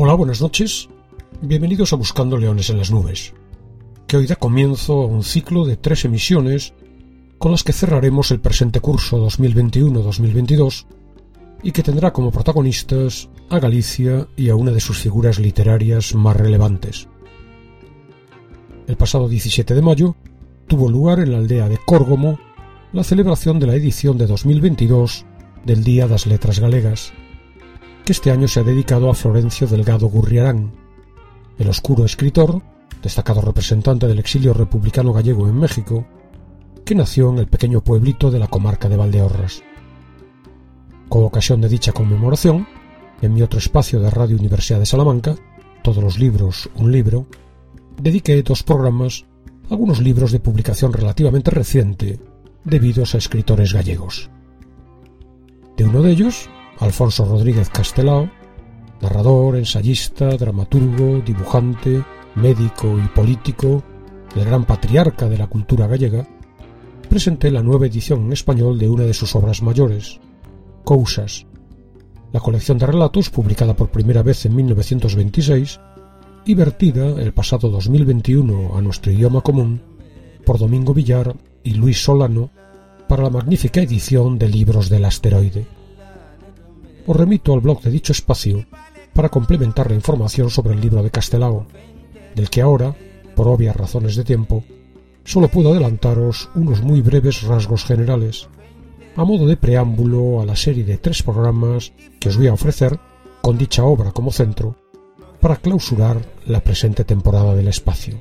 Hola, buenas noches. Bienvenidos a Buscando Leones en las Nubes, que hoy da comienzo a un ciclo de 3 emisiones con las que cerraremos el presente curso 2021-2022 y que tendrá como protagonistas a Galicia y a una de sus figuras literarias más relevantes. El pasado 17 de mayo tuvo lugar en la aldea de Córgomo la celebración de la edición de 2022 del Día das Letras Galegas, que este año se ha dedicado a Florencio Delgado Gurriarán, el oscuro escritor, destacado representante del exilio republicano gallego en México, que nació en el pequeño pueblito de la comarca de Valdeorras. Con ocasión de dicha conmemoración, en mi otro espacio de Radio Universidad de Salamanca, Todos los libros, un libro, dediqué 2 programas a algunos libros de publicación relativamente reciente, debidos a escritores gallegos. De uno de ellos, Alfonso Rodríguez Castelao, narrador, ensayista, dramaturgo, dibujante, médico y político, el gran patriarca de la cultura gallega, presenté la nueva edición en español de una de sus obras mayores, Cousas, la colección de relatos publicada por primera vez en 1926 y vertida el pasado 2021 a nuestro idioma común por Domingo Villar y Luis Solano para la magnífica edición de Libros del Asteroide. Os remito al blog de dicho espacio para complementar la información sobre el libro de Castelao, del que ahora, por obvias razones de tiempo, solo puedo adelantaros unos muy breves rasgos generales, a modo de preámbulo a la serie de 3 programas que os voy a ofrecer, con dicha obra como centro, para clausurar la presente temporada del espacio.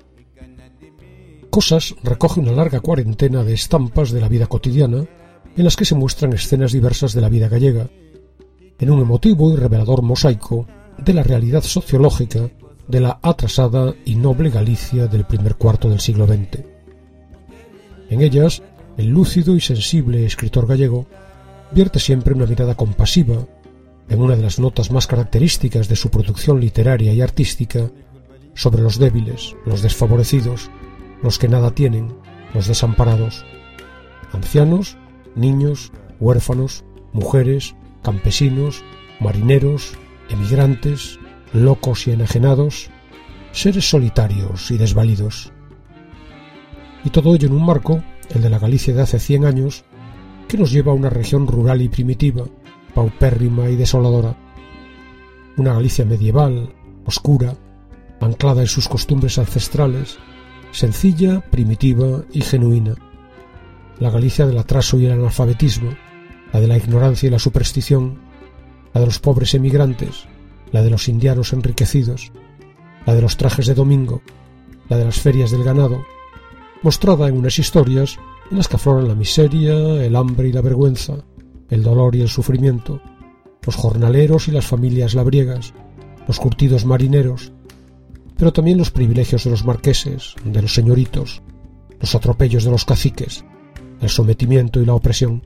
Cosas recoge una larga cuarentena de estampas de la vida cotidiana en las que se muestran escenas diversas de la vida gallega, en un emotivo y revelador mosaico de la realidad sociológica de la atrasada y noble Galicia del primer cuarto del siglo XX. En ellas, el lúcido y sensible escritor gallego vierte siempre una mirada compasiva en una de las notas más características de su producción literaria y artística sobre los débiles, los desfavorecidos, los que nada tienen, los desamparados, ancianos, niños, huérfanos, mujeres, campesinos, marineros, emigrantes, locos y enajenados, seres solitarios y desvalidos. Y todo ello en un marco, el de la Galicia de hace 100 años, que nos lleva a una región rural y primitiva, paupérrima y desoladora. Una Galicia medieval, oscura, anclada en sus costumbres ancestrales, sencilla, primitiva y genuina. La Galicia del atraso y el analfabetismo, la de la ignorancia y la superstición, la de los pobres emigrantes, la de los indianos enriquecidos, la de los trajes de domingo, la de las ferias del ganado, mostrada en unas historias en las que afloran la miseria, el hambre y la vergüenza, el dolor y el sufrimiento, los jornaleros y las familias labriegas, los curtidos marineros, pero también los privilegios de los marqueses, de los señoritos, los atropellos de los caciques, el sometimiento y la opresión.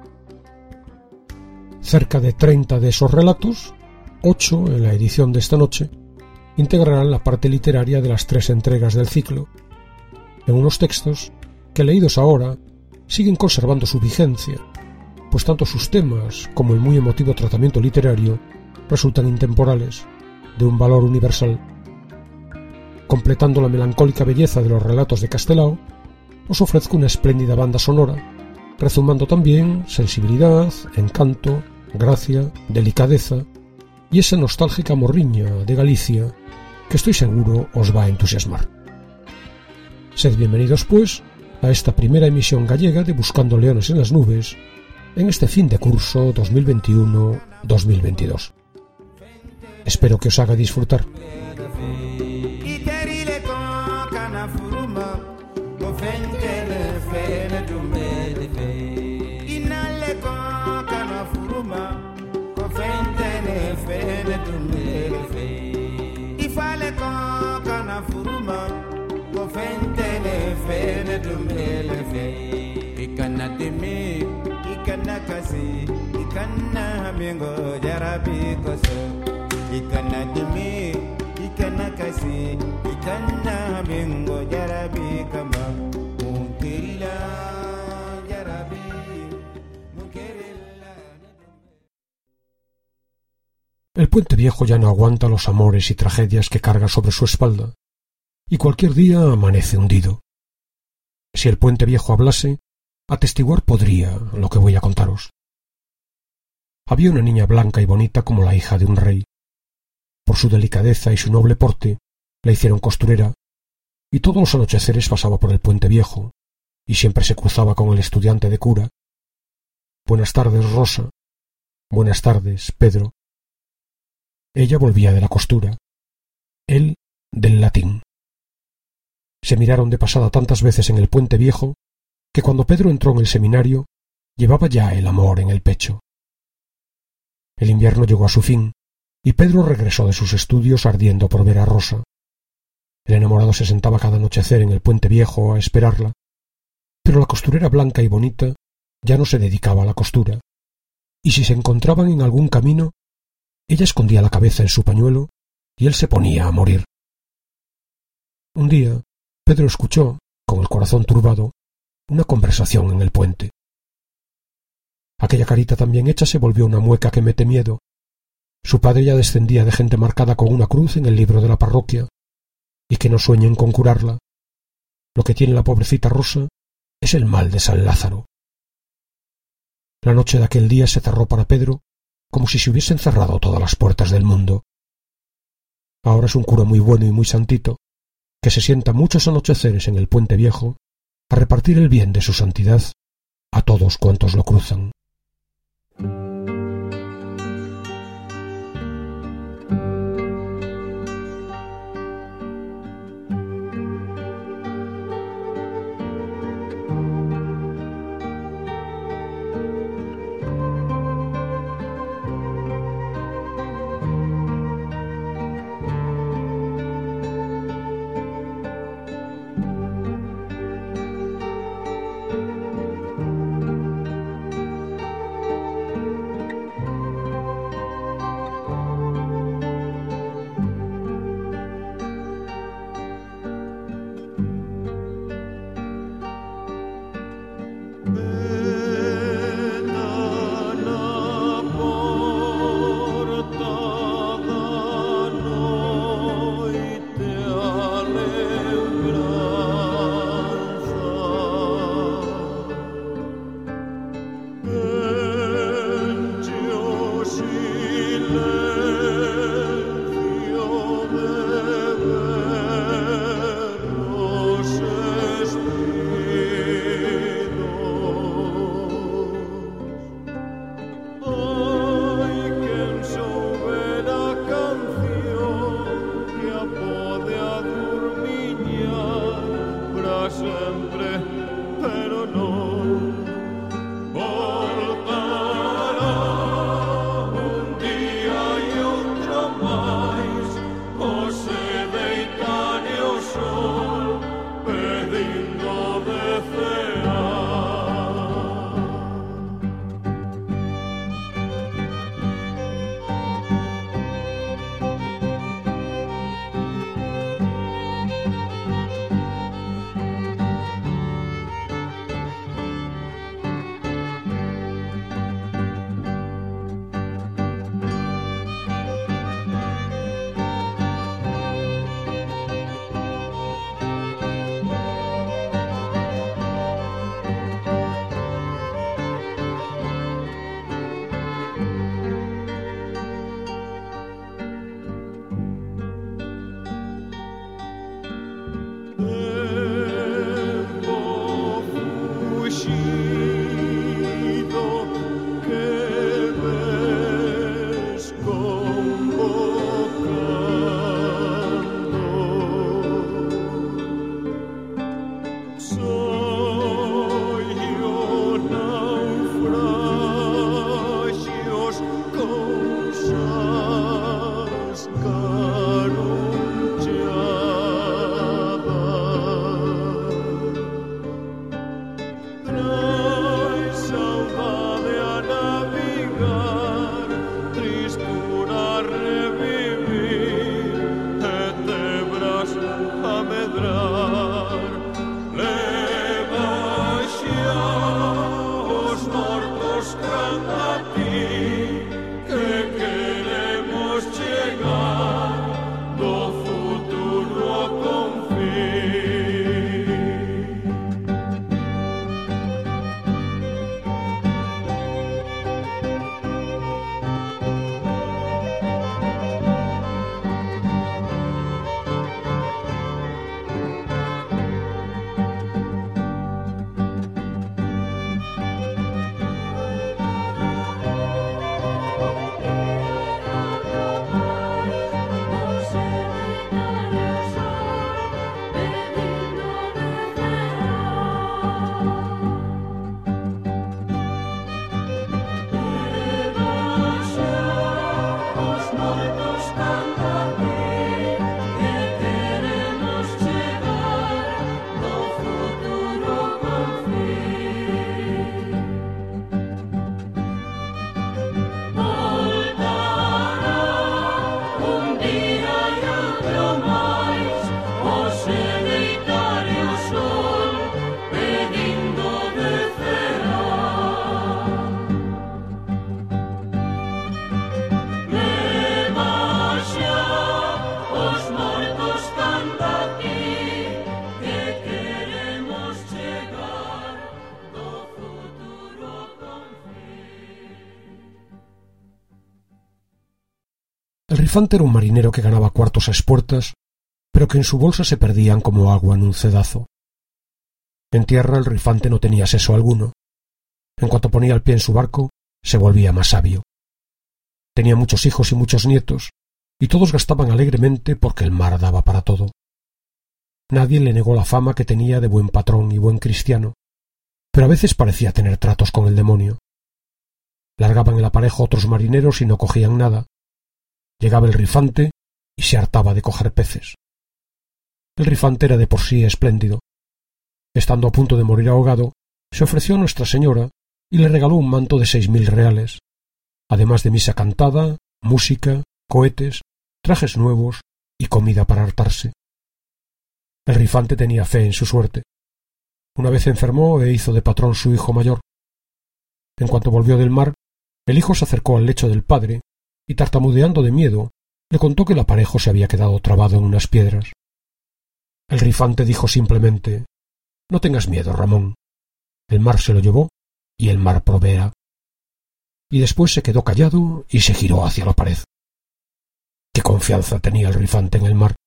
Cerca de 30 de esos relatos, 8 en la edición de esta noche, integrarán la parte literaria de las 3 entregas del ciclo, en unos textos que, leídos ahora, siguen conservando su vigencia, pues tanto sus temas como el muy emotivo tratamiento literario resultan intemporales, de un valor universal. Completando la melancólica belleza de los relatos de Castelao, os ofrezco una espléndida banda sonora, rezumando también sensibilidad, encanto, gracia, delicadeza y esa nostálgica morriña de Galicia que estoy seguro os va a entusiasmar. Sed bienvenidos, pues, a esta primera emisión gallega de Buscando Leones en las Nubes en este fin de curso 2021-2022. Espero que os haga disfrutar. El puente viejo ya no aguanta los amores y tragedias que carga sobre su espalda, y cualquier día amanece hundido. Si el puente viejo hablase, atestiguar podría lo que voy a contaros. Había una niña blanca y bonita como la hija de un rey. Por su delicadeza y su noble porte, la hicieron costurera, y todos los anocheceres pasaba por el puente viejo, y siempre se cruzaba con el estudiante de cura. «Buenas tardes, Rosa». «Buenas tardes, Pedro». Ella volvía de la costura, él del latín. Se miraron de pasada tantas veces en el puente viejo que cuando Pedro entró en el seminario llevaba ya el amor en el pecho. El invierno llegó a su fin y Pedro regresó de sus estudios ardiendo por ver a Rosa. El enamorado se sentaba cada anochecer en el puente viejo a esperarla, pero la costurera blanca y bonita ya no se dedicaba a la costura, y si se encontraban en algún camino, ella escondía la cabeza en su pañuelo y él se ponía a morir. Un día, Pedro escuchó, con el corazón turbado, una conversación en el puente. Aquella carita tan bien hecha se volvió una mueca que mete miedo. Su padre ya descendía de gente marcada con una cruz en el libro de la parroquia, y que no sueñen con curarla. Lo que tiene la pobrecita Rosa es el mal de San Lázaro. La noche de aquel día se cerró para Pedro como si se hubiesen cerrado todas las puertas del mundo. Ahora es un cura muy bueno y muy santito, que se sienta muchos anocheceres en el puente viejo a repartir el bien de su santidad a todos cuantos lo cruzan. No. El Rifante era un marinero que ganaba cuartos a espuertas, pero que en su bolsa se perdían como agua en un cedazo. En tierra el Rifante no tenía seso alguno. En cuanto ponía el pie en su barco, se volvía más sabio. Tenía muchos hijos y muchos nietos, y todos gastaban alegremente porque el mar daba para todo. Nadie le negó la fama que tenía de buen patrón y buen cristiano, pero a veces parecía tener tratos con el demonio. Largaban el aparejo otros marineros y no cogían nada. Llegaba el Rifante y se hartaba de coger peces. El Rifante era de por sí espléndido. Estando a punto de morir ahogado, se ofreció a Nuestra Señora y le regaló un manto de 6.000 reales, además de misa cantada, música, cohetes, trajes nuevos y comida para hartarse. El Rifante tenía fe en su suerte. Una vez enfermó e hizo de patrón su hijo mayor. En cuanto volvió del mar, el hijo se acercó al lecho del padre y, tartamudeando de miedo, le contó que el aparejo se había quedado trabado en unas piedras. El Rifante dijo simplemente: «No tengas miedo, Ramón. El mar se lo llevó y el mar proveerá». Y después se quedó callado y se giró hacia la pared. Qué confianza tenía el Rifante en el mar.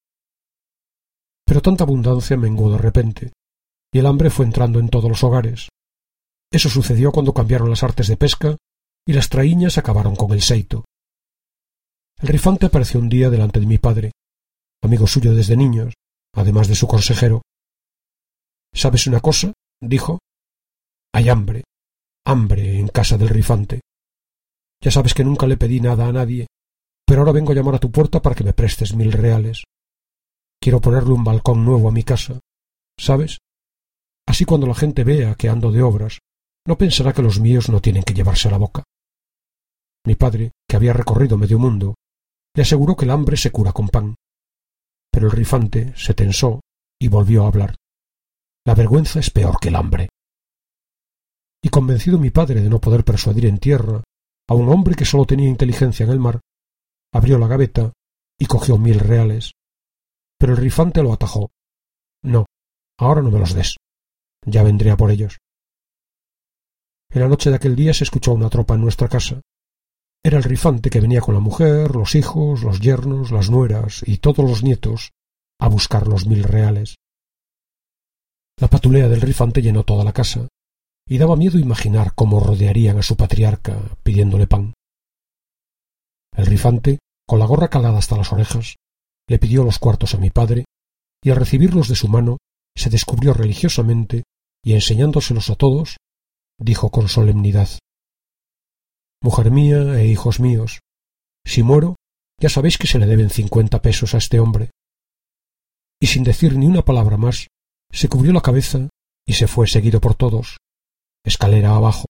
Pero tanta abundancia menguó de repente, y el hambre fue entrando en todos los hogares. Eso sucedió cuando cambiaron las artes de pesca y las traíñas acabaron con el seito. El Rifante apareció un día delante de mi padre, amigo suyo desde niños, además de su consejero. «¿Sabes una cosa?», dijo. «Hay hambre en casa del Rifante. Ya sabes que nunca le pedí nada a nadie, pero ahora vengo a llamar a tu puerta para que me prestes 1.000 reales. Quiero ponerle un balcón nuevo a mi casa, ¿sabes? Así cuando la gente vea que ando de obras, no pensará que los míos no tienen que llevarse a la boca». Mi padre, que había recorrido medio mundo, le aseguró que el hambre se cura con pan. Pero el Rifante se tensó y volvió a hablar. «La vergüenza es peor que el hambre». Y convencido mi padre de no poder persuadir en tierra a un hombre que sólo tenía inteligencia en el mar, abrió la gaveta y cogió 1.000 reales. Pero el Rifante lo atajó. «No, ahora no me los des. Ya vendré a por ellos». En la noche de aquel día se escuchó una tropa en nuestra casa. Era el Rifante que venía con la mujer, los hijos, los yernos, las nueras y todos los nietos a buscar los 1.000 reales. La patulea del Rifante llenó toda la casa, y daba miedo imaginar cómo rodearían a su patriarca pidiéndole pan. El Rifante, con la gorra calada hasta las orejas, le pidió los cuartos a mi padre, y al recibirlos de su mano se descubrió religiosamente y, enseñándoselos a todos, dijo con solemnidad: «Mujer mía e hijos míos, si muero, ya sabéis que se le deben 50 pesos a este hombre». Y sin decir ni una palabra más, se cubrió la cabeza y se fue seguido por todos, escalera abajo.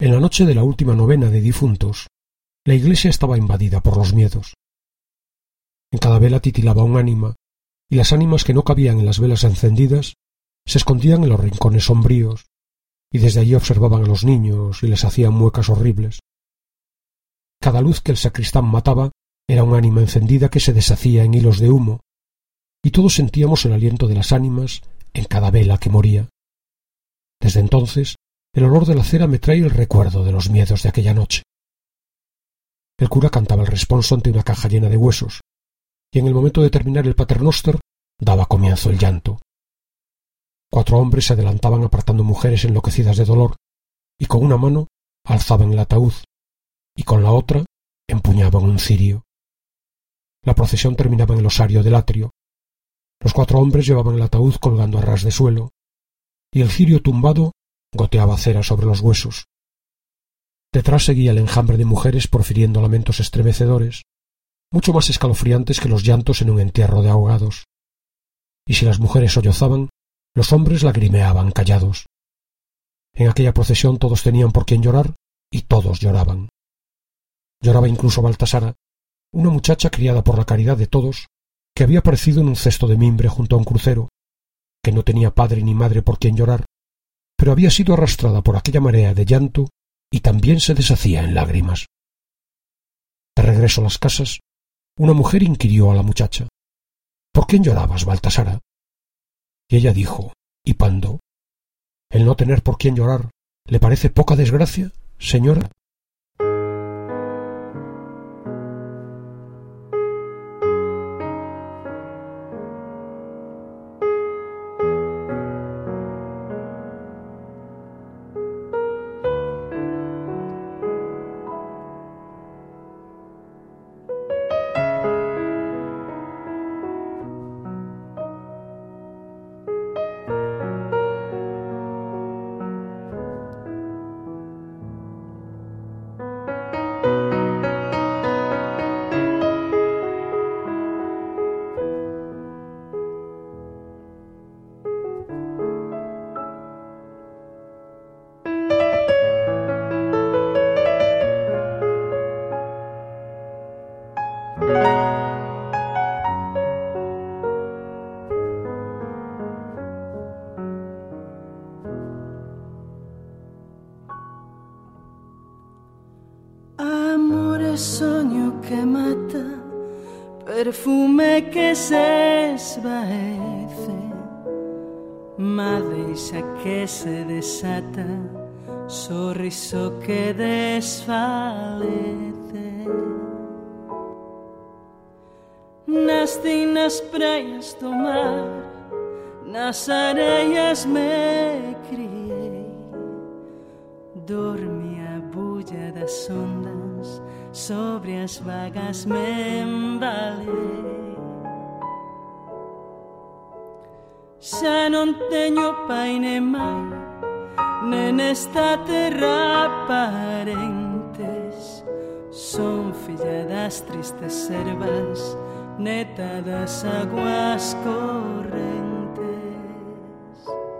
En la noche de la última novena de difuntos, la iglesia estaba invadida por los miedos. En cada vela titilaba un ánima, y las ánimas que no cabían en las velas encendidas se escondían en los rincones sombríos, y desde allí observaban a los niños y les hacían muecas horribles. Cada luz que el sacristán mataba era un ánima encendida que se deshacía en hilos de humo, y todos sentíamos el aliento de las ánimas en cada vela que moría. Desde entonces, el olor de la cera me trae el recuerdo de los miedos de aquella noche. El cura cantaba el responso ante una caja llena de huesos, y en el momento de terminar el paternoster daba comienzo el llanto. 4 hombres se adelantaban apartando mujeres enloquecidas de dolor, y con una mano alzaban el ataúd, y con la otra empuñaban un cirio. La procesión terminaba en el osario del atrio. Los 4 hombres llevaban el ataúd colgando a ras de suelo, y el cirio tumbado goteaba cera sobre los huesos. Detrás seguía el enjambre de mujeres profiriendo lamentos estremecedores, mucho más escalofriantes que los llantos en un entierro de ahogados. Y si las mujeres sollozaban, los hombres lagrimeaban callados. En aquella procesión todos tenían por quien llorar, y todos lloraban. Lloraba incluso Baltasara, una muchacha criada por la caridad de todos, que había aparecido en un cesto de mimbre junto a un crucero, que no tenía padre ni madre por quien llorar, pero había sido arrastrada por aquella marea de llanto y también se deshacía en lágrimas. De regreso a las casas, una mujer inquirió a la muchacha: «¿Por quién llorabas, Baltasara?» Y ella dijo, hipando: «¿El no tener por quién llorar le parece poca desgracia, señora?» Sogno che mata, perfume que se esvaece, madeixa que se desata, sorriso que desfalece. Nasci nas praias do mar, nas areias me criei, dormi a bulla das ondas, sobre as vagas me embalei. Xa non teño pai nem mai, nen nesta terra parentes. Son filla das tristes servas, neta das aguas correntes.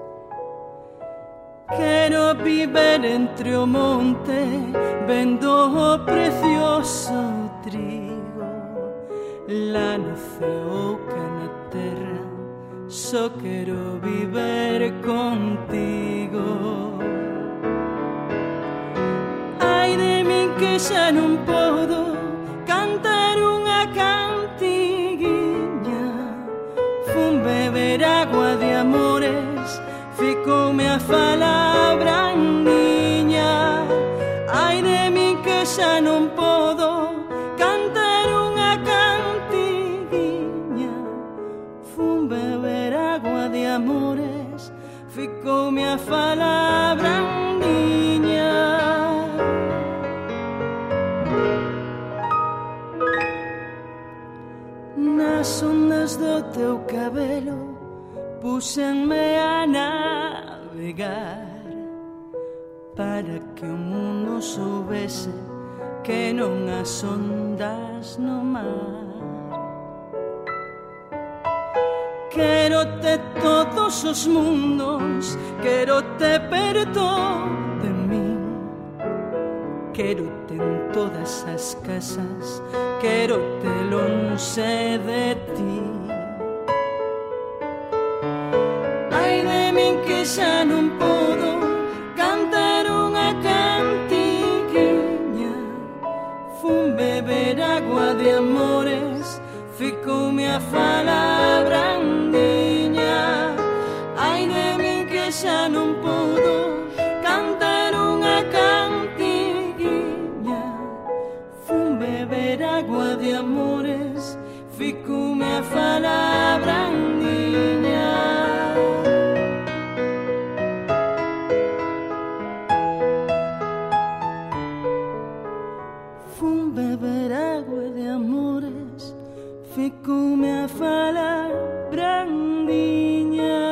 Quero viver entre o monte, vendo o precioso trigo, lá no ceo que na terra, só quero viver contigo. Ai de min que xa non podo cantar unha cantiguinha, fun beber agua de amores, ficoume a falabra niña. Ai de min que xa non podo cantar unha cantiguinha, fun beber agua de amores, ficoume a falabra niña. Nas ondas do teu cabelo púxenme a navegar, para que o mundo soubese que non as ondas no mar. Quérote todos os mundos, quérote perto de min, quérote en todas as casas, quérote lonxe de ti. Ai de min que xa non podo cantar unha cantiguinha, fun beber agua de amores, ficoume a fala brandiña. Ai de min que xa non podo cantar unha cantiguinha, fun beber agua de amores, ficoume a fala brandiña. Fun beber agua de amores, ficoume a fala brandiña.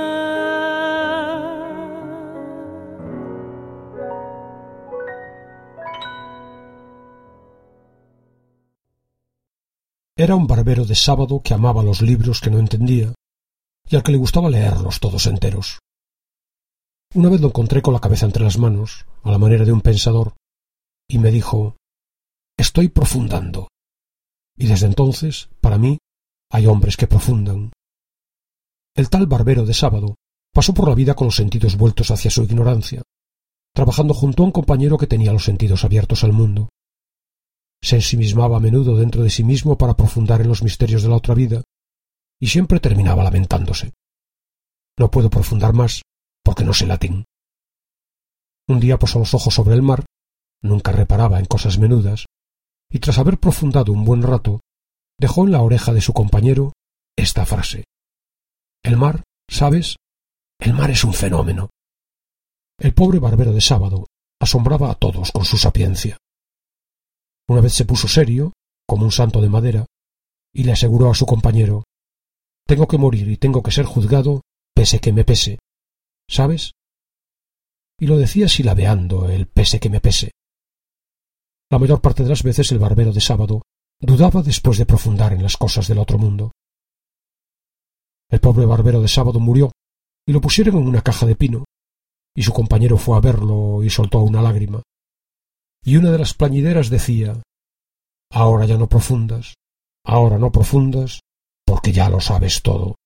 Era un barbero de sábado que amaba los libros que no entendía y al que le gustaba leerlos todos enteros. Una vez lo encontré con la cabeza entre las manos, a la manera de un pensador, y me dijo: «Estoy profundando». Y desde entonces, para mí, hay hombres que profundan. El tal barbero de sábado pasó por la vida con los sentidos vueltos hacia su ignorancia, trabajando junto a un compañero que tenía los sentidos abiertos al mundo. Se ensimismaba a menudo dentro de sí mismo para profundar en los misterios de la otra vida, y siempre terminaba lamentándose. No puedo profundar más, porque no sé latín. Un día posó los ojos sobre el mar, nunca reparaba en cosas menudas, y tras haber profundado un buen rato, dejó en la oreja de su compañero esta frase: «El mar, ¿sabes? El mar es un fenómeno». El pobre barbero de sábado asombraba a todos con su sapiencia. Una vez se puso serio, como un santo de madera, y le aseguró a su compañero: «Tengo que morir y tengo que ser juzgado, pese que me pese. ¿Sabes?». Y lo decía silabeando el pese que me pese. La mayor parte de las veces el barbero de sábado dudaba después de profundar en las cosas del otro mundo. El pobre barbero de sábado murió y lo pusieron en una caja de pino, y su compañero fue a verlo y soltó una lágrima. Y una de las plañideras decía: «Ahora ya no profundas, ahora no profundas, porque ya lo sabes todo».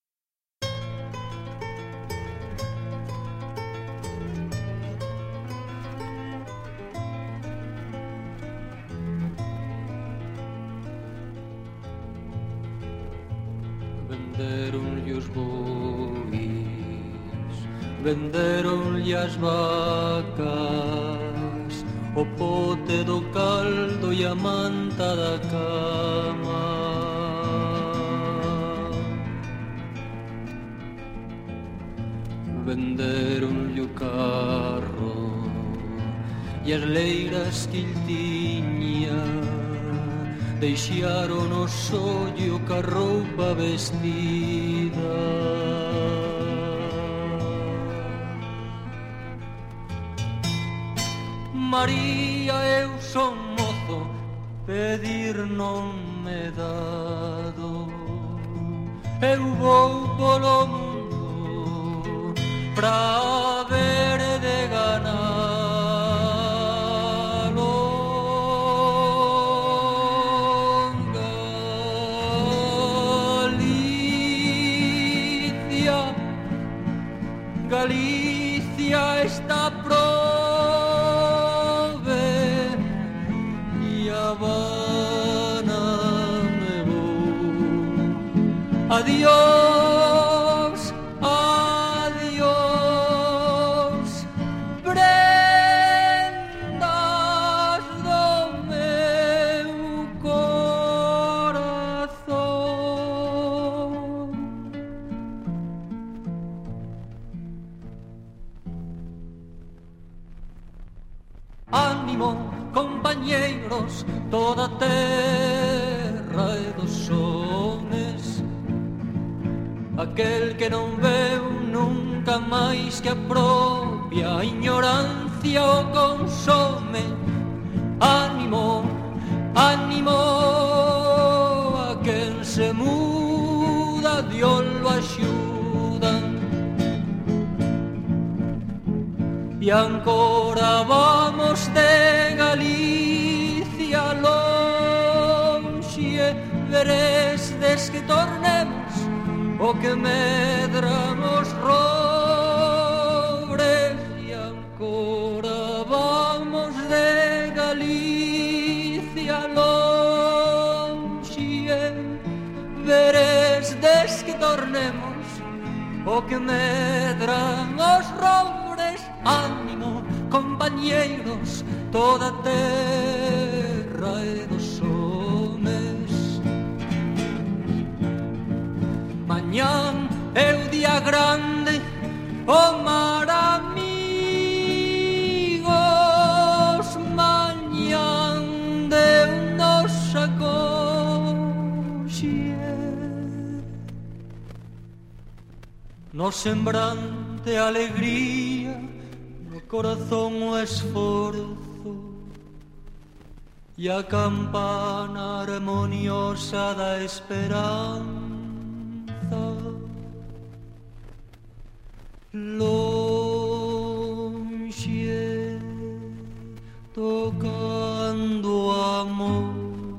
Venderonlle os bois, venderonlle as vacas, o pote do caldo e a manta da cama. Venderonlle o carro e as leiras que il tiña, deixaron o sollo ca roupa vestida. María, eu son mozo, pedir non me dado. Eu vou polo mundo pra ver de ganalo. Galicia, Galicia está adiós, adiós, prendas do meu corazón. Ánimo, compañeiros, toda a terra é dos sones. Aquel que non veu nunca máis que a propia ignorancia o consome. Ánimo, ánimo, a quen se muda Dios lo axuda. E e ancora vamos de Galicia lonxe e verestes que tornemos o que medran os robres e ancora vamos de Galicia lonxe e verestes que tornemos o que medran os robres. Ánimo, compañeiros, toda a terra e dos homes. Mañán é o día grande, o mar amigos. Mañán de nos acoxe no sembrante alegría, no corazón o esforzo e a campana armoniosa da esperanza. Lonxe tocando amor.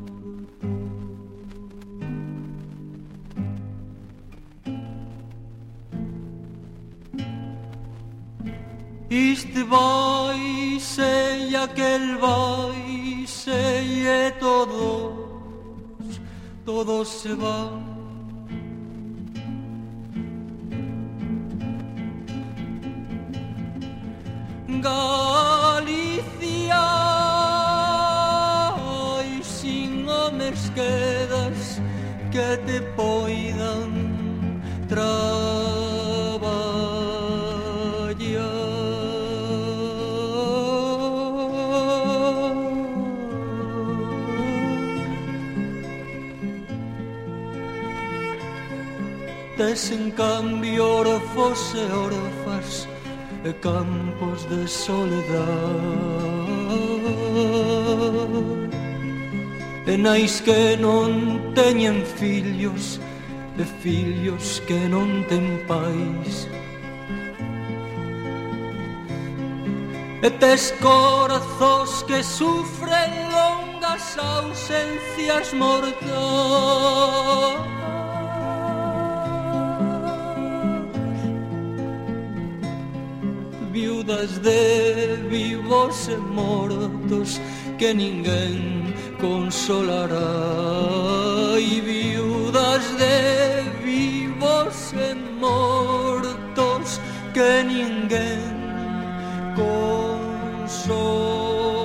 Este vai e aquel vai e todos se van. Galicia, ai, sin homes quedas que te poidan traballar. Tes en cambio orfos e orfas e campos de soledad e nais que non teñen fillos e fillos que non ten pais e tes corazóns que sufren longas ausencias mortais. Viudas de vivos e mortos que ninguén consolará. E viudas de vivos e mortos que ninguén consolará.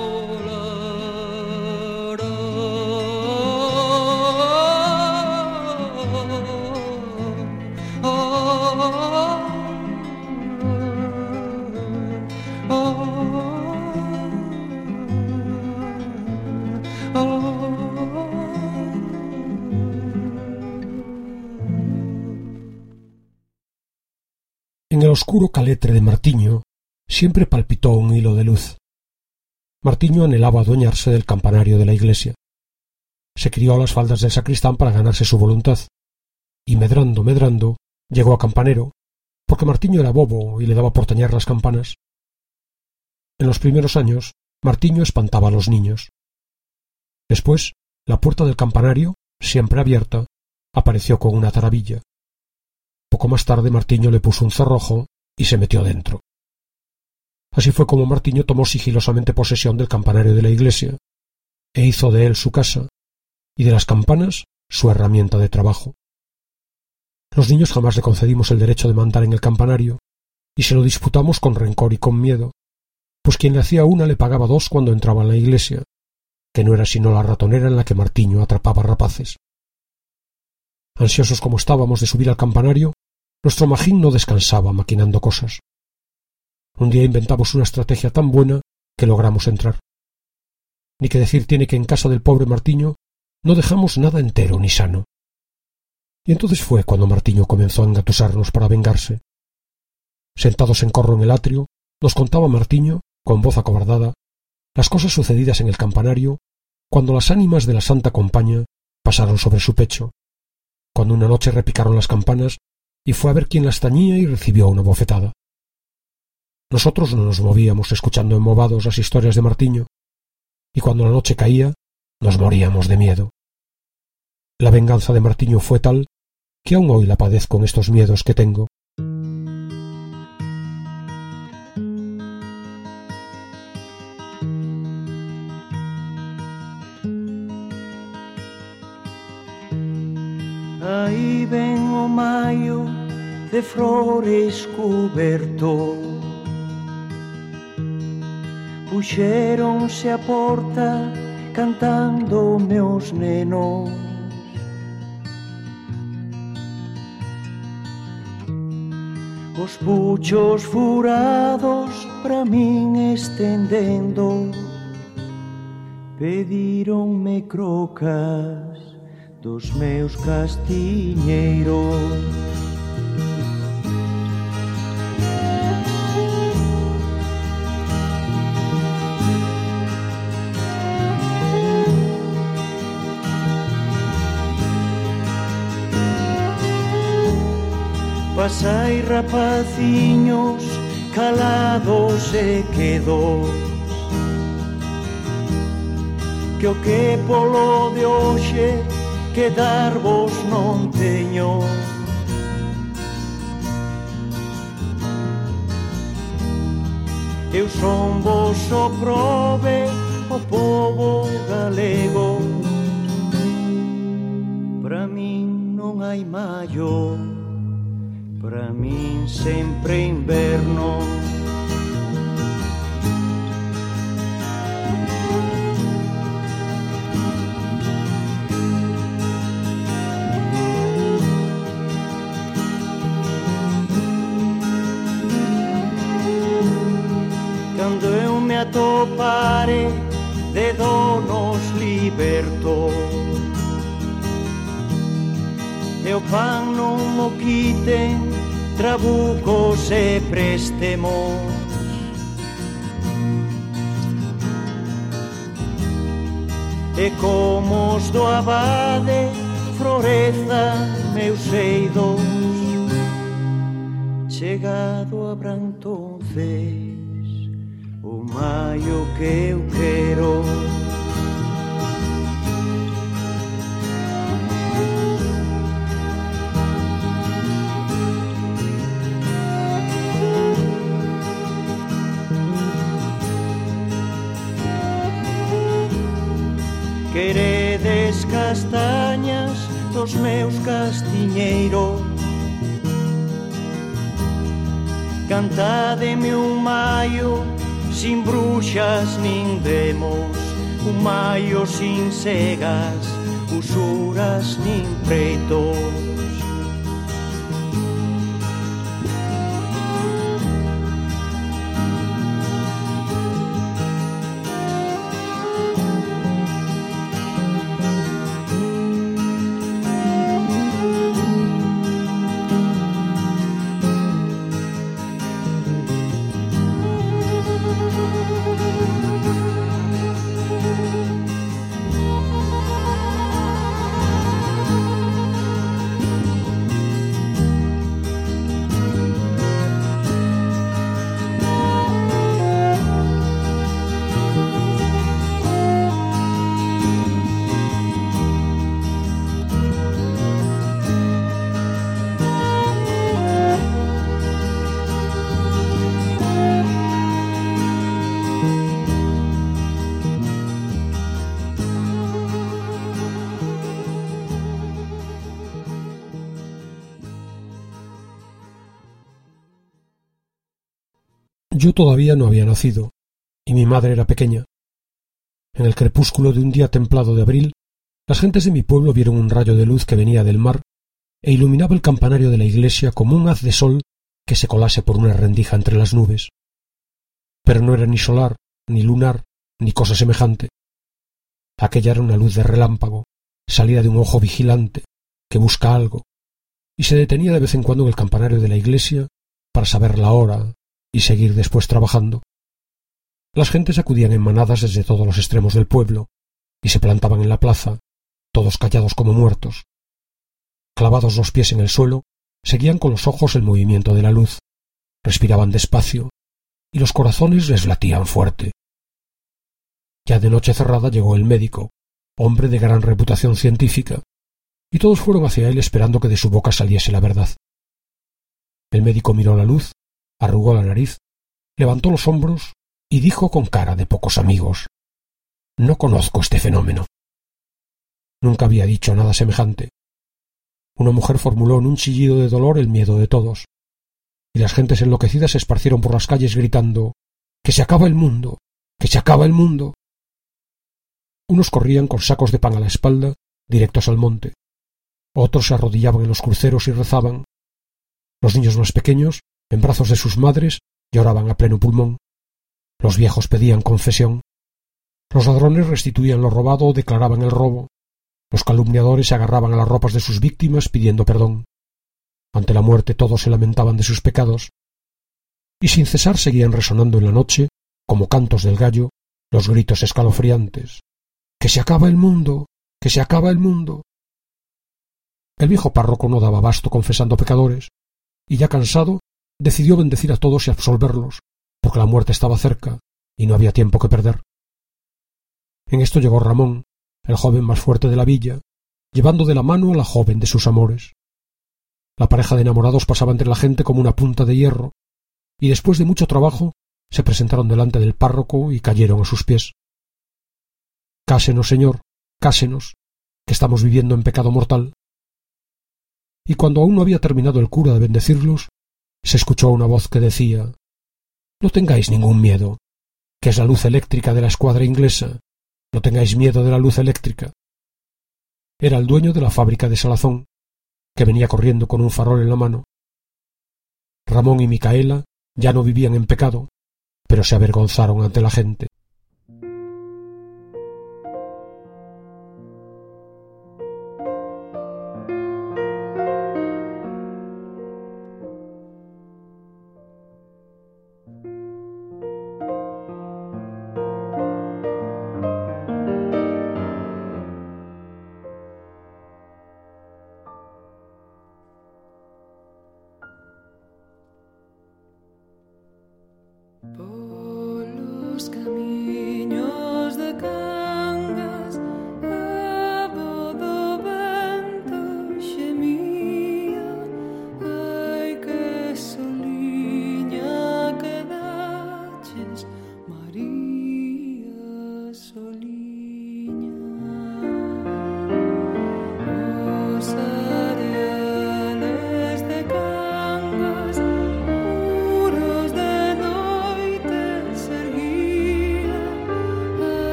En el oscuro caletre de Martiño siempre palpitó un hilo de luz. Martiño anhelaba adueñarse del campanario de la iglesia. Se crió a las faldas del sacristán para ganarse su voluntad, y medrando, llegó a campanero, porque Martiño era bobo y le daba por tañer las campanas. En los primeros años, Martiño espantaba a los niños. Después, la puerta del campanario, siempre abierta, apareció con una taravilla. Poco más tarde Martiño le puso un cerrojo y se metió dentro. Así fue como Martiño tomó sigilosamente posesión del campanario de la iglesia, e hizo de él su casa, y de las campanas su herramienta de trabajo. Los niños jamás le concedimos el derecho de mandar en el campanario, y se lo disputamos con rencor y con miedo, pues quien le hacía una le pagaba dos cuando entraba en la iglesia, que no era sino la ratonera en la que Martiño atrapaba rapaces. Ansiosos como estábamos de subir al campanario, nuestro magín no descansaba maquinando cosas. Un día inventamos una estrategia tan buena que logramos entrar. Ni que decir tiene que en casa del pobre Martiño no dejamos nada entero ni sano. Y entonces fue cuando Martiño comenzó a engatusarnos para vengarse. Sentados en corro en el atrio, nos contaba Martiño, con voz acobardada, las cosas sucedidas en el campanario cuando las ánimas de la Santa Compaña pasaron sobre su pecho, cuando una noche repicaron las campanas y fue a ver quién las tañía y recibió una bofetada. Nosotros no nos movíamos escuchando embobados las historias de Martiño, y cuando la noche caía, nos moríamos de miedo. La venganza de Martiño fue tal que aún hoy la padezco en estos miedos que tengo. Aí ven o maio de flores cuberto, puxéronse a porta cantando meus nenos. Os puchos furados pra min estendendo, pedironme crocas dos meus castiñeiros. Pasai rapaciños calados e quedos, que o que polo de hoxe quedarvos non teño. Eu son voso prove, o pobo galego. Pra min non hai maio, pra min sempre inverno. Cando eu me atopare de donos libertos, e o pan non mo quiten trabucos e préstemos. E como os do abade florezan meus eidos, chegado habrá entonces o maio que eu quero. Queredes castañas dos meus castiñeiros, cantademe un maio sin bruxas nin demos, un maio sin cegas, usuras nin preitos. Yo todavía no había nacido, y mi madre era pequeña. En el crepúsculo de un día templado de abril, las gentes de mi pueblo vieron un rayo de luz que venía del mar e iluminaba el campanario de la iglesia como un haz de sol que se colase por una rendija entre las nubes. Pero no era ni solar, ni lunar, ni cosa semejante. Aquella era una luz de relámpago, salida de un ojo vigilante, que busca algo, y se detenía de vez en cuando en el campanario de la iglesia para saber la hora y seguir después trabajando. Las gentes acudían en manadas desde todos los extremos del pueblo y se plantaban en la plaza, todos callados como muertos. Clavados los pies en el suelo, seguían con los ojos el movimiento de la luz, respiraban despacio y los corazones les latían fuerte. Ya de noche cerrada llegó el médico, hombre de gran reputación científica, y todos fueron hacia él esperando que de su boca saliese la verdad. El médico miró la luz, arrugó la nariz, levantó los hombros y dijo con cara de pocos amigos: «No conozco este fenómeno». Nunca había dicho nada semejante. Una mujer formuló en un chillido de dolor el miedo de todos, y las gentes enloquecidas se esparcieron por las calles gritando: «¡Que se acaba el mundo! ¡Que se acaba el mundo!». Unos corrían con sacos de pan a la espalda, directos al monte. Otros se arrodillaban en los cruceros y rezaban. Los niños más pequeños, en brazos de sus madres, lloraban a pleno pulmón. Los viejos pedían confesión. Los ladrones restituían lo robado o declaraban el robo. Los calumniadores se agarraban a las ropas de sus víctimas pidiendo perdón. Ante la muerte todos se lamentaban de sus pecados. Y sin cesar seguían resonando en la noche, como cantos del gallo, los gritos escalofriantes: «¡Que se acaba el mundo! ¡Que se acaba el mundo!». El viejo párroco no daba abasto confesando pecadores, y ya cansado, decidió bendecir a todos y absolverlos, porque la muerte estaba cerca y no había tiempo que perder. En esto llegó Ramón, el joven más fuerte de la villa, llevando de la mano a la joven de sus amores. La pareja de enamorados pasaba entre la gente como una punta de hierro, y después de mucho trabajo se presentaron delante del párroco y cayeron a sus pies. «Cásenos, señor, cásenos, que estamos viviendo en pecado mortal». Y cuando aún no había terminado el cura de bendecirlos, se escuchó una voz que decía: «No tengáis ningún miedo, que es la luz eléctrica de la escuadra inglesa. No tengáis miedo de la luz eléctrica». Era el dueño de la fábrica de salazón, que venía corriendo con un farol en la mano. Ramón y Micaela ya no vivían en pecado, pero se avergonzaron ante la gente.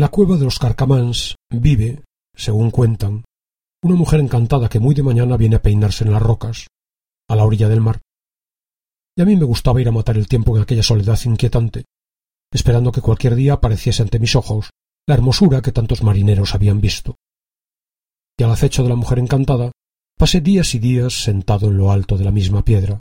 la cueva de los Carcamans vive, según cuentan, una mujer encantada que muy de mañana viene a peinarse en las rocas, a la orilla del mar. Y a mí me gustaba ir a matar el tiempo en aquella soledad inquietante, esperando que cualquier día apareciese ante mis ojos la hermosura que tantos marineros habían visto. Y al acecho de la mujer encantada, pasé días y días sentado en lo alto de la misma piedra.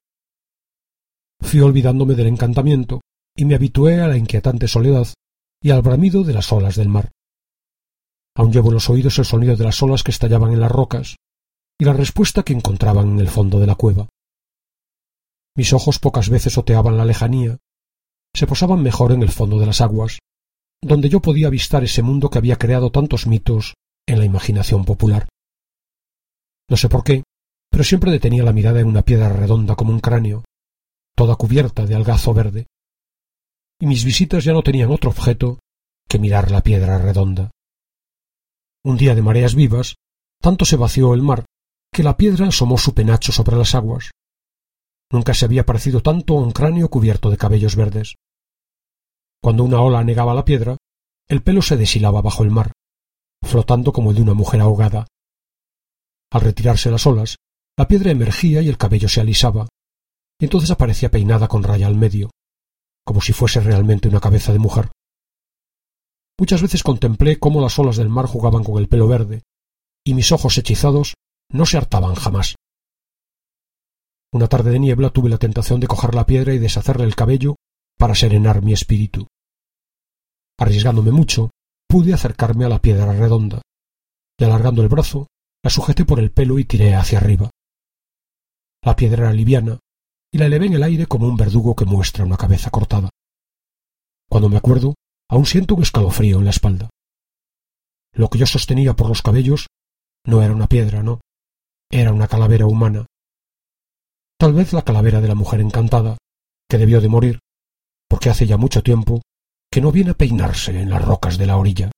Fui olvidándome del encantamiento y me habitué a la inquietante soledad y al bramido de las olas del mar. Aún llevo en los oídos el sonido de las olas que estallaban en las rocas y la respuesta que encontraban en el fondo de la cueva. Mis ojos pocas veces oteaban la lejanía, se posaban mejor en el fondo de las aguas, donde yo podía avistar ese mundo que había creado tantos mitos en la imaginación popular. No sé por qué, pero siempre detenía la mirada en una piedra redonda como un cráneo, toda cubierta de algazo verde, y mis visitas ya no tenían otro objeto que mirar la piedra redonda. Un día de mareas vivas, tanto se vació el mar que la piedra asomó su penacho sobre las aguas. Nunca se había parecido tanto a un cráneo cubierto de cabellos verdes. Cuando una ola anegaba la piedra, el pelo se deshilaba bajo el mar, flotando como el de una mujer ahogada. Al retirarse las olas, la piedra emergía y el cabello se alisaba, y entonces aparecía peinada con raya al medio, como si fuese realmente una cabeza de mujer. Muchas veces contemplé cómo las olas del mar jugaban con el pelo verde, y mis ojos hechizados no se hartaban jamás. Una tarde de niebla tuve la tentación de coger la piedra y deshacerle el cabello para serenar mi espíritu. Arriesgándome mucho, pude acercarme a la piedra redonda, y alargando el brazo, la sujeté por el pelo y tiré hacia arriba. La piedra era liviana, y la elevé en el aire como un verdugo que muestra una cabeza cortada. Cuando me acuerdo, aún siento un escalofrío en la espalda. Lo que yo sostenía por los cabellos no era una piedra, no, era una calavera humana. Tal vez la calavera de la mujer encantada, que debió de morir, porque hace ya mucho tiempo que no viene a peinarse en las rocas de la orilla.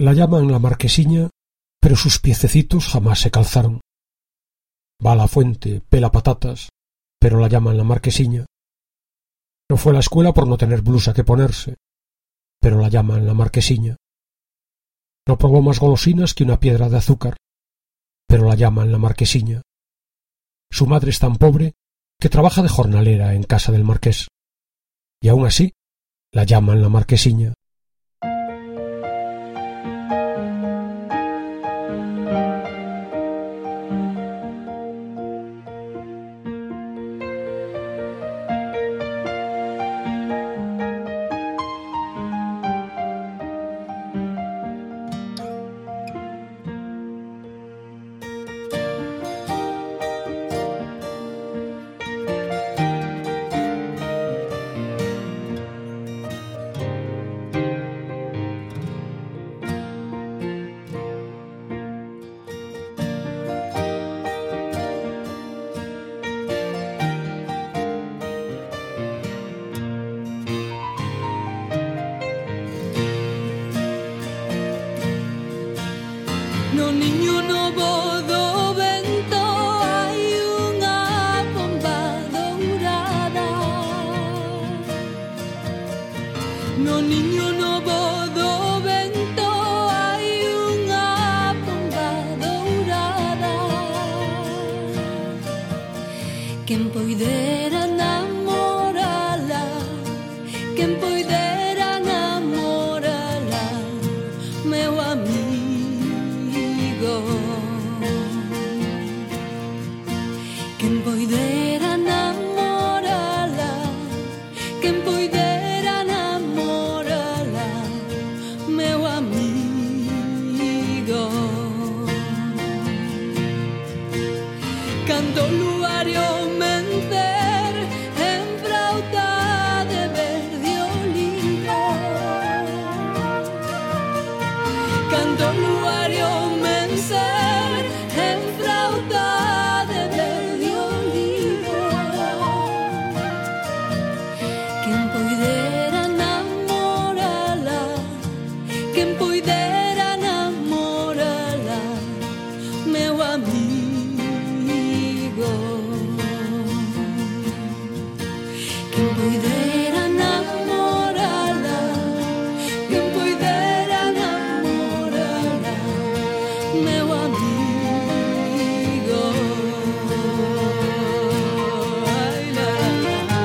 La llaman la marquesiña, pero sus piececitos jamás se calzaron. Va a la fuente, pela patatas, pero la llaman la marquesiña. No fue a la escuela por no tener blusa que ponerse, pero la llaman la marquesiña. No probó más golosinas que una piedra de azúcar, pero la llaman la marquesiña. Su madre es tan pobre que trabaja de jornalera en casa del marqués, y aún así la llaman la marquesiña. No niño novo do vento hai unha pomba dourada. No niño novo do vento hai unha pomba dourada. Quen poidera namorala, quen poidera namorala, meu amigo. Quen poidera namorala, quen poidera namorala, meu amigo. Cando o luar e o mencer en frauta de verde olivo. Cando o luar e o mencer en frauta de verde olivo. Quen poidera namorala, quen poidera namorala, meu amigo. Quen poidera namorala, quen poidera namorala, meu amigo. Ai, la, la,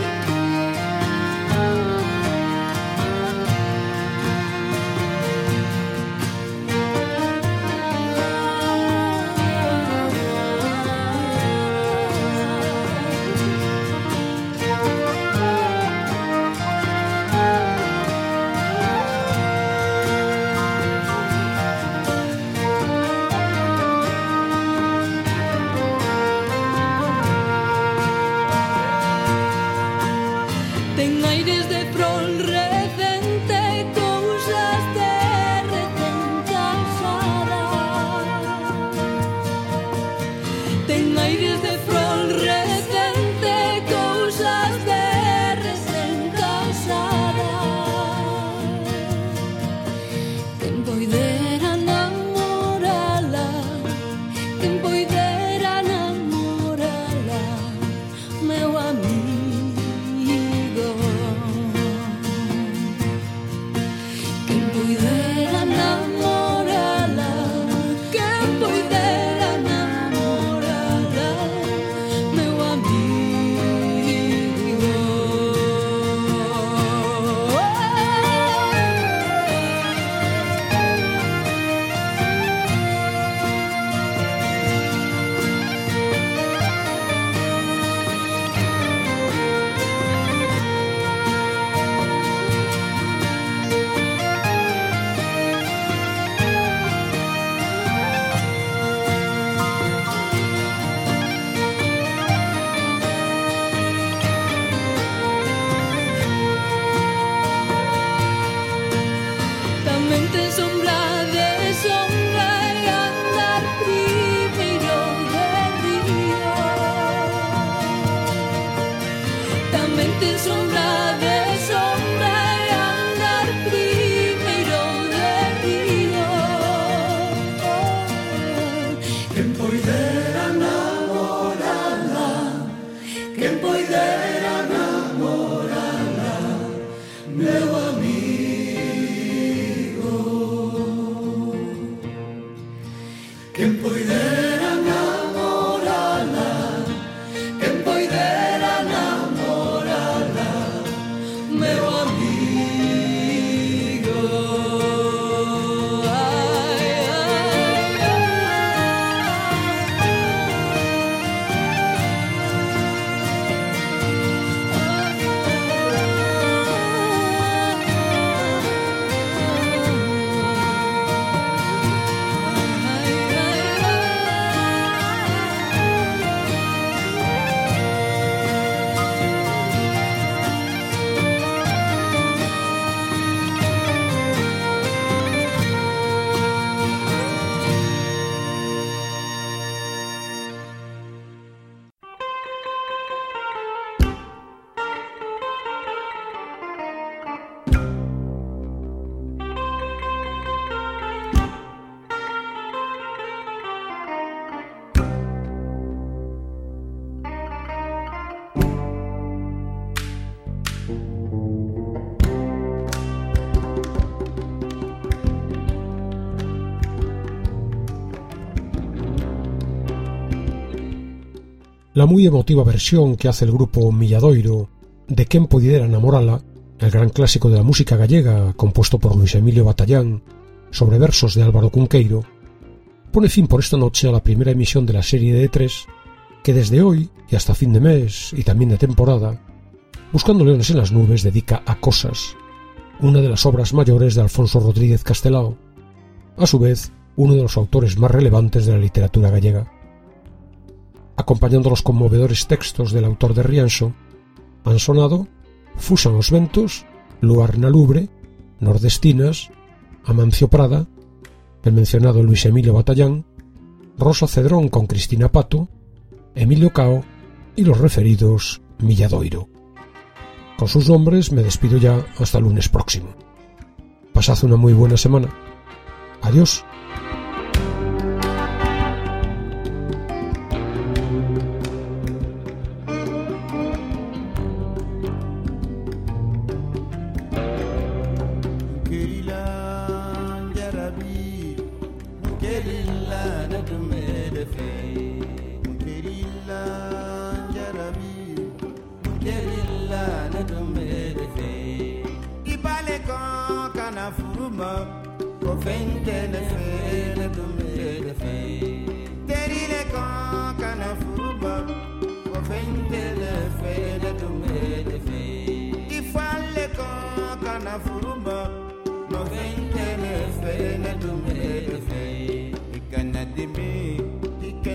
ten aires de frol recente, cousas de recén casada. Ten aires de frol recente, cousas de recén casada. Quen poidera namorala, quen poidera namorala, meu amigo. Quen poidera namorala, quen poidera namorala, meu amigo. Tamén ten sombra de sombra e andar primeiro de río. Tamén ten sombra de sombra e andar primeiro de río. La muy emotiva versión que hace el grupo Milladoiro de Quen Puidera Namorala, el gran clásico de la música gallega compuesto por Luis Emilio Batallán sobre versos de Álvaro Cunqueiro, pone fin por esta noche a la primera emisión de la serie de E3 que desde hoy y hasta fin de mes y también de temporada, Buscando Leones en las Nubes dedica a Cosas, una de las obras mayores de Alfonso Rodríguez Castelao, a su vez uno de los autores más relevantes de la literatura gallega. Acompañando los conmovedores textos del autor de Rianxo, han sonado Fusan os ventos, Luar na Lubre, Nordestinas, Amancio Prada, el mencionado Luis Emilio Batallán, Rosa Cedrón con Cristina Pato, Emilio Cao y los referidos Milladoiro. Con sus nombres me despido ya hasta el lunes próximo. Pasad una muy buena semana. Adiós.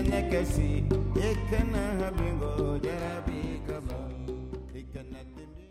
Ikana habingo jarabi kaba ikana dimi